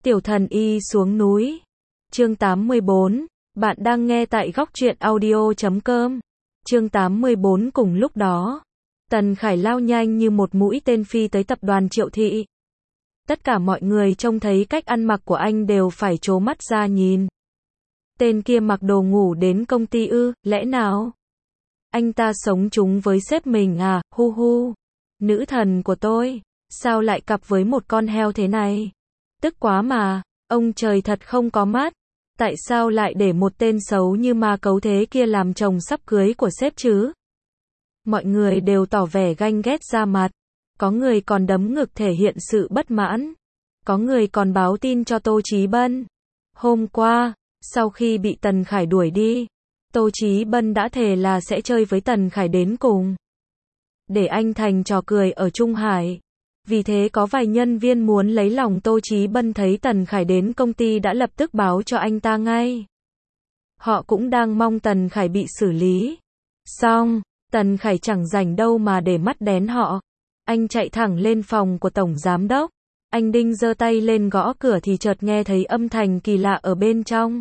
Tiểu thần y xuống núi. Chương 84. Bạn đang nghe tại góc truyện audio.com. Chương 84. Cùng lúc đó, Tần Khải lao nhanh như một mũi tên phi tới tập đoàn Triệu Thị. Tất cả mọi người trông thấy cách ăn mặc của anh đều phải trố mắt ra nhìn. Tên kia mặc đồ ngủ đến công ty ư, lẽ nào? Anh ta sống chung với sếp mình à, hu hu. Nữ thần của tôi, sao lại cặp với một con heo thế này? Tức quá mà, ông trời thật không có mắt. Tại sao lại để một tên xấu như ma cấu thế kia làm chồng sắp cưới của sếp chứ? Mọi người đều tỏ vẻ ganh ghét ra mặt. Có người còn đấm ngực thể hiện sự bất mãn. Có người còn báo tin cho Tô Chí Bân. Hôm qua, sau khi bị Tần Khải đuổi đi, Tô Chí Bân đã thề là sẽ chơi với Tần Khải đến cùng. Để anh thành trò cười ở Trung Hải. Vì thế có vài nhân viên muốn lấy lòng Tô Chí Bân thấy Tần Khải đến công ty đã lập tức báo cho anh ta ngay. Họ cũng đang mong Tần Khải bị xử lý. Xong, Tần Khải chẳng rảnh đâu mà để mắt đến họ. Anh chạy thẳng lên phòng của Tổng Giám Đốc. Anh định giơ tay lên gõ cửa thì chợt nghe thấy âm thanh kỳ lạ ở bên trong.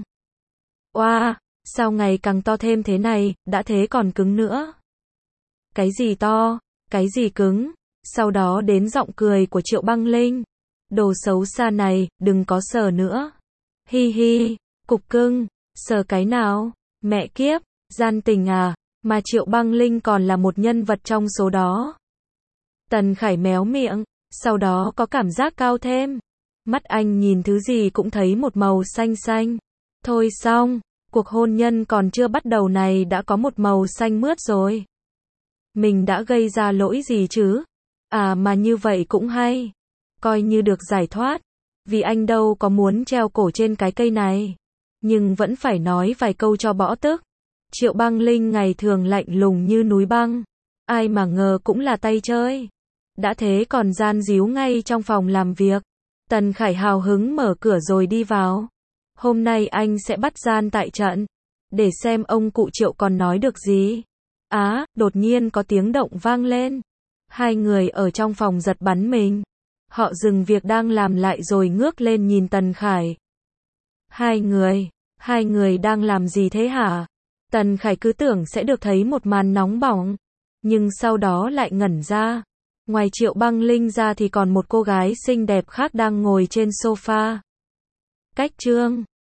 Oa, sao ngày càng to thêm thế này, đã thế còn cứng nữa. Cái gì to, cái gì cứng? Sau đó đến giọng cười của Triệu Băng Linh. Đồ xấu xa này, đừng có sờ nữa. Hi hi, cục cưng, sờ cái nào? Mẹ kiếp, gian tình à, mà Triệu Băng Linh còn là một nhân vật trong số đó. Tần Khải méo miệng, sau đó có cảm giác cao thêm. Mắt anh nhìn thứ gì cũng thấy một màu xanh xanh. Thôi xong, cuộc hôn nhân còn chưa bắt đầu này đã có một màu xanh mướt rồi. Mình đã gây ra lỗi gì chứ? À mà như vậy cũng hay. Coi như được giải thoát. Vì anh đâu có muốn treo cổ trên cái cây này. Nhưng vẫn phải nói vài câu cho bỏ tức. Triệu Băng Linh ngày thường lạnh lùng như núi băng. Ai mà ngờ cũng là tay chơi. Đã thế còn gian díu ngay trong phòng làm việc. Tần Khải hào hứng mở cửa rồi đi vào. Hôm nay anh sẽ bắt gian tại trận. Để xem ông cụ Triệu còn nói được gì. Á, đột nhiên có tiếng động vang lên. Hai người ở trong phòng giật bắn mình. Họ dừng việc đang làm lại rồi ngước lên nhìn Tần Khải. Hai người đang làm gì thế hả? Tần Khải cứ tưởng sẽ được thấy một màn nóng bỏng. Nhưng sau đó lại ngẩn ra. Ngoài Triệu Băng Linh ra thì còn một cô gái xinh đẹp khác đang ngồi trên sofa. Cách chương